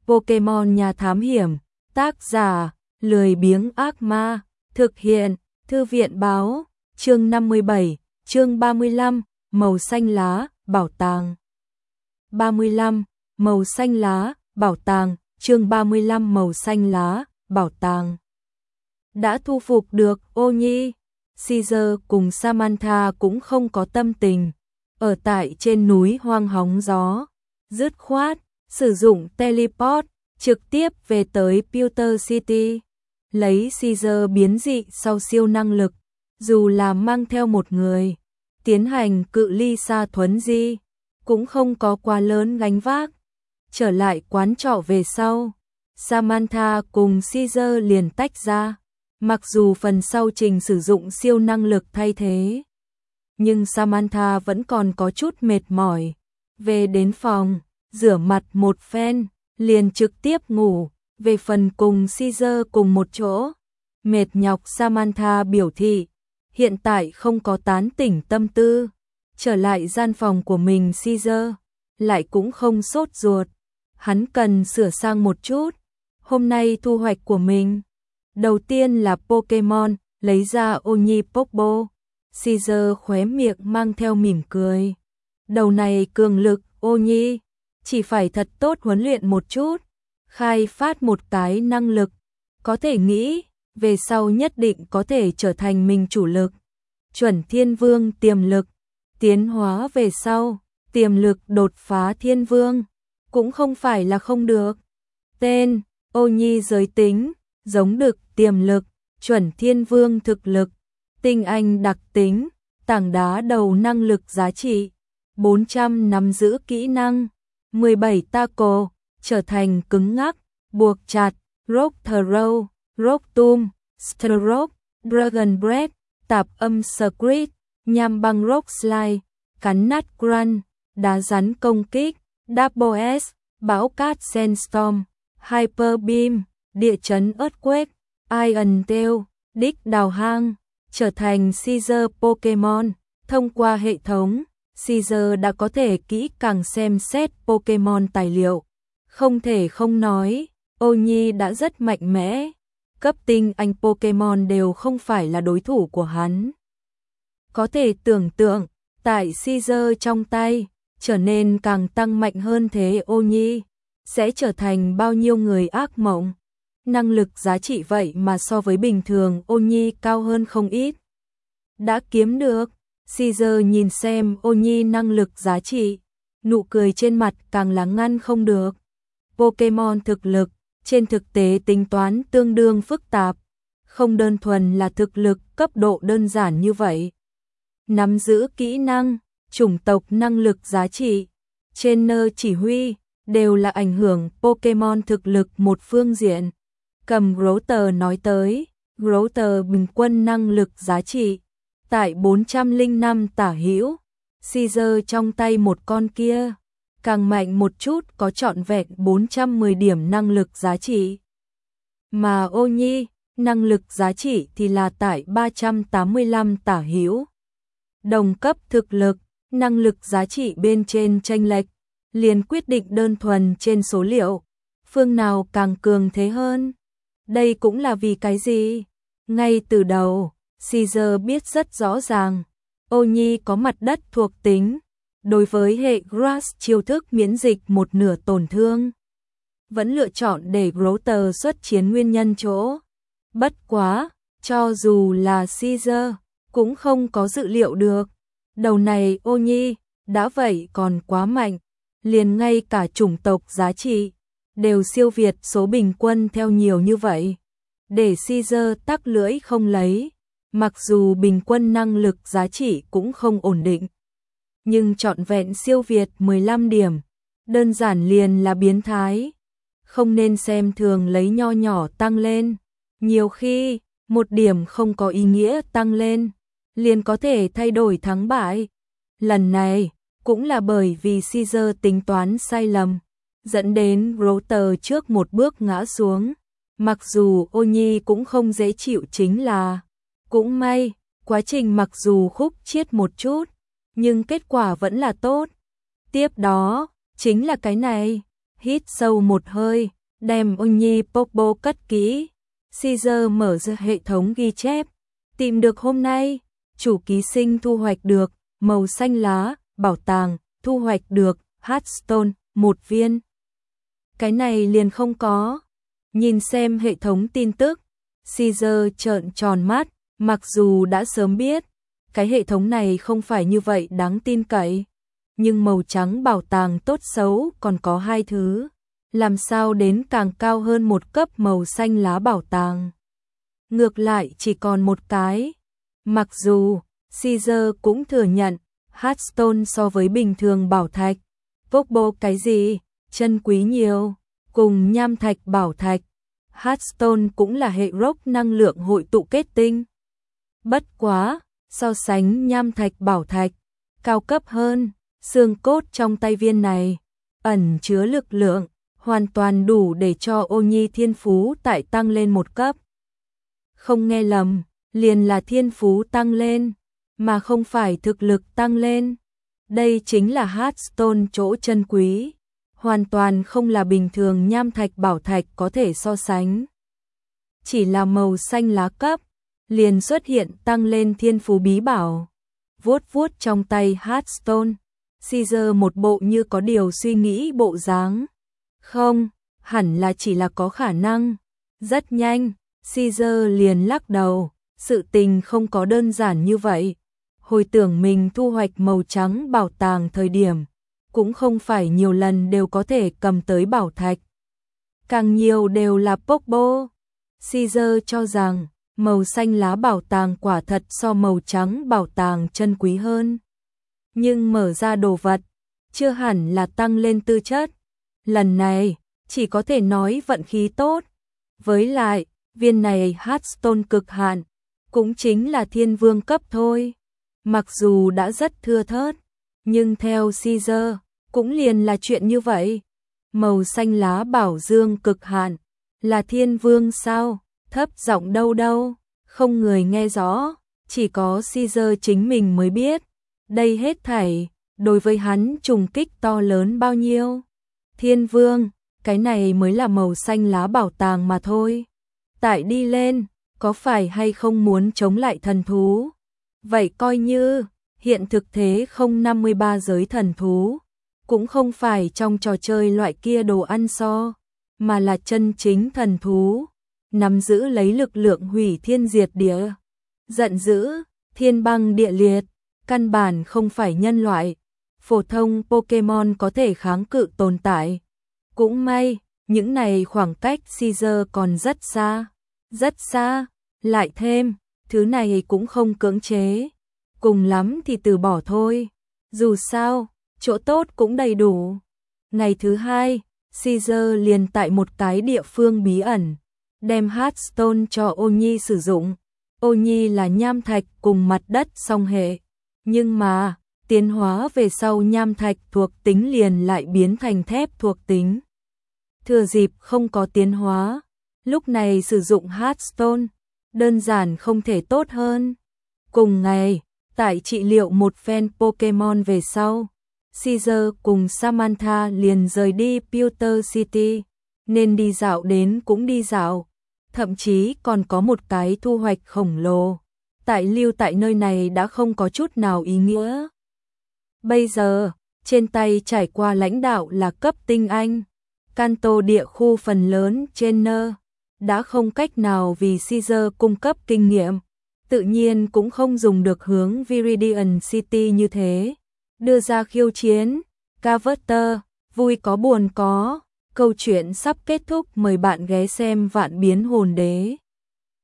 Pokemon nhà thám hiểm, tác giả, lười biếng ác ma, thực hiện, thư viện báo, chương 57, chương 35, màu xanh lá, bảo tàng. 35, màu xanh lá, bảo tàng, chương 35 màu xanh lá, bảo tàng. Đã thu phục được Ô Nhi, Caesar cùng Samantha cũng không có tâm tình. Ở tại trên núi hoang hóng gió, dứt khoát, sử dụng teleport, trực tiếp về tới Pewter City. Lấy Caesar biến dị sau siêu năng lực, dù là mang theo một người, tiến hành cự ly xa thuấn di, cũng không có quá lớn gánh vác. Trở lại quán trọ về sau, Samantha cùng Caesar liền tách ra. Mặc dù phần sau trình sử dụng siêu năng lực thay thế, nhưng Samantha vẫn còn có chút mệt mỏi. Về đến phòng, rửa mặt một phen, liền trực tiếp ngủ. Về phần cùng Caesar cùng một chỗ, mệt nhọc Samantha biểu thị, hiện tại không có tán tỉnh tâm tư. Trở lại gian phòng của mình, Caesar lại cũng không sốt ruột. Hắn cần sửa sang một chút. Hôm nay thu hoạch của mình, đầu tiên là Pokemon, lấy ra Ô Nhi Pokeball. Caesar khóe miệng mang theo mỉm cười. Đầu này cường lực Ô Nhi, chỉ phải thật tốt huấn luyện một chút, khai phát một cái năng lực, có thể nghĩ, về sau nhất định có thể trở thành mình chủ lực. Chuẩn Thiên Vương tiềm lực, tiến hóa về sau, tiềm lực đột phá Thiên Vương, cũng không phải là không được. Tên, Ô Nhi giới tính, giống đực tiềm lực, chuẩn Thiên Vương thực lực, tinh anh đặc tính, tảng đá đầu năng lực giá trị, 400 nắm giữ kỹ năng, 17 taco, trở thành cứng ngắc, buộc chặt, rock throw, rock tomb, stroke, dragon breath, tạp âm squid, nham băng rock slide, cắn nát crunch, đá rắn công kích, double S, bão cát sandstorm, hyper beam, địa chấn earthquake, iron tail, đích đào hang, trở thành Caesar Pokemon. Thông qua hệ thống, Caesar đã có thể kỹ càng xem xét Pokemon tài liệu. Không thể không nói, Ô Nhi đã rất mạnh mẽ. Cấp tinh anh Pokemon đều không phải là đối thủ của hắn. Có thể tưởng tượng, tại Caesar trong tay, trở nên càng tăng mạnh hơn thế Ô Nhi, sẽ trở thành bao nhiêu người ác mộng. Năng lực giá trị vậy mà so với bình thường Ô Nhi cao hơn không ít. Đã kiếm được, Caesar nhìn xem Ô Nhi năng lực giá trị, nụ cười trên mặt càng là ngăn không được. Pokemon thực lực, trên thực tế tính toán tương đương phức tạp, không đơn thuần là thực lực cấp độ đơn giản như vậy. Nắm giữ kỹ năng, chủng tộc năng lực giá trị, trainer chỉ huy, đều là ảnh hưởng Pokemon thực lực một phương diện. Cầm Grotter nói tới, Grotter bình quân năng lực giá trị, tại 405 tả hữu, Caesar trong tay một con kia, càng mạnh một chút có trọn vẹn 410 điểm năng lực giá trị. Mà Ô Nhi, năng lực giá trị thì là tại 385 tả hữu. Đồng cấp thực lực, năng lực giá trị bên trên chênh lệch, liền quyết định đơn thuần trên số liệu, phương nào càng cường thế hơn. Đây cũng là vì cái gì? Ngay từ đầu, Caesar biết rất rõ ràng, Ô Nhi có mặt đất thuộc tính, đối với hệ Grass chiêu thức miễn dịch một nửa tổn thương. Vẫn lựa chọn để Grotter xuất chiến nguyên nhân chỗ. Bất quá, cho dù là Caesar, cũng không có dự liệu được. Đầu này Ô Nhi, đã vậy còn quá mạnh, liền ngay cả chủng tộc giá trị, đều siêu việt số bình quân theo nhiều như vậy. Để Caesar tắc lưỡi không lấy, mặc dù bình quân năng lực giá trị cũng không ổn định, nhưng trọn vẹn siêu việt 15 điểm, đơn giản liền là biến thái. Không nên xem thường lấy nho nhỏ tăng lên, nhiều khi, một điểm không có ý nghĩa tăng lên, liền có thể thay đổi thắng bại. Lần này, cũng là bởi vì Caesar tính toán sai lầm, dẫn đến Grotter trước một bước ngã xuống. Mặc dù Ô Nhi cũng không dễ chịu chính là, cũng may, quá trình mặc dù khúc chiết một chút, nhưng kết quả vẫn là tốt. Tiếp đó, chính là cái này, Hít sâu một hơi, đem Onyi Popo cất kỹ. Caesar mở ra hệ thống ghi chép. Tìm được hôm nay, chủ ký sinh thu hoạch được, màu xanh lá, bảo tàng, thu hoạch được, Hearthstone, 1 viên. Cái này liền không có. Nhìn xem hệ thống tin tức, Caesar trợn tròn mắt, mặc dù đã sớm biết, cái hệ thống này không phải như vậy đáng tin cậy. Nhưng màu trắng bảo tàng tốt xấu còn có 2 thứ. Làm sao đến càng cao hơn một cấp màu xanh lá bảo tàng. Ngược lại chỉ còn một cái. Mặc dù, Caesar cũng thừa nhận, Hearthstone so với bình thường bảo thạch. Popo cái gì, chân quý nhiều, cùng nham thạch bảo thạch. Hearthstone cũng là hệ rock năng lượng hội tụ kết tinh. Bất quá, so sánh nham thạch bảo thạch, cao cấp hơn, xương cốt trong tay viên này, ẩn chứa lực lượng, hoàn toàn đủ để cho Onyi thiên phú tại tăng lên một cấp. Không nghe lầm, liền là thiên phú tăng lên, mà không phải thực lực tăng lên. Đây chính là Hearthstone chỗ chân quý, hoàn toàn không là bình thường nham thạch bảo thạch có thể so sánh. Chỉ là màu xanh lá cấp, liền xuất hiện tăng lên thiên phú bí bảo. Vuốt vuốt trong tay Hearthstone, Caesar một bộ như có điều suy nghĩ bộ dáng. Không, hẳn là chỉ là có khả năng. Rất nhanh, Caesar liền lắc đầu, sự tình không có đơn giản như vậy. Hồi tưởng mình thu hoạch màu trắng bảo tàng thời điểm, cũng không phải nhiều lần đều có thể cầm tới bảo thạch. Càng nhiều đều là Popo. Caesar cho rằng, màu xanh lá bảo tàng quả thật so màu trắng bảo tàng chân quý hơn. Nhưng mở ra đồ vật, chưa hẳn là tăng lên tư chất. Lần này, chỉ có thể nói vận khí tốt. Với lại, viên này Hearthstone cực hạn, cũng chính là thiên vương cấp thôi. Mặc dù đã rất thưa thớt, nhưng theo Caesar, cũng liền là chuyện như vậy. Màu xanh lá bảo dương cực hạn, là thiên vương sao? Thấp giọng đâu đâu, không người nghe rõ, chỉ có Caesar chính mình mới biết. Đây hết thảy, đối với hắn trùng kích to lớn bao nhiêu. Thiên vương, cái này mới là màu xanh lá bảo tàng mà thôi. Tại đi lên, có phải hay không muốn chống lại thần thú? Vậy coi như, hiện thực thế không 53 giới thần thú, cũng không phải trong trò chơi loại kia đồ ăn so, mà là chân chính thần thú, nắm giữ lấy lực lượng hủy thiên diệt địa, giận dữ, thiên băng địa liệt, căn bản không phải nhân loại, phổ thông Pokemon có thể kháng cự tồn tại. Cũng may, những này khoảng cách Caesar còn rất xa, lại thêm, thứ này cũng không cưỡng chế, cùng lắm thì từ bỏ thôi, dù sao, chỗ tốt cũng đầy đủ. Ngày thứ 2, Caesar liền tại một cái địa phương bí ẩn, đem Hearthstone cho Onyi sử dụng. Onyi là nham thạch cùng mặt đất song hệ, nhưng mà, tiến hóa về sau nham thạch thuộc tính liền lại biến thành thép thuộc tính. Thừa dịp không có tiến hóa, lúc này sử dụng Hearthstone, đơn giản không thể tốt hơn. Cùng ngày, tại trị liệu một phen Pokemon về sau, Caesar cùng Samantha liền rời đi Pewter City, nên đi dạo đến cũng đi dạo, thậm chí còn có một cái thu hoạch khổng lồ. Tại lưu tại nơi này đã không có chút nào ý nghĩa. Bây giờ, trên tay trải qua lãnh đạo là cấp tinh anh, Kanto địa khu phần lớn trainer, đã không cách nào vì Caesar cung cấp kinh nghiệm, tự nhiên cũng không dùng được hướng Viridian City như thế. Đưa ra khiêu chiến, Carver, vui có buồn có, câu chuyện sắp kết thúc, mời bạn ghé xem Vạn Biến Hồn Đế.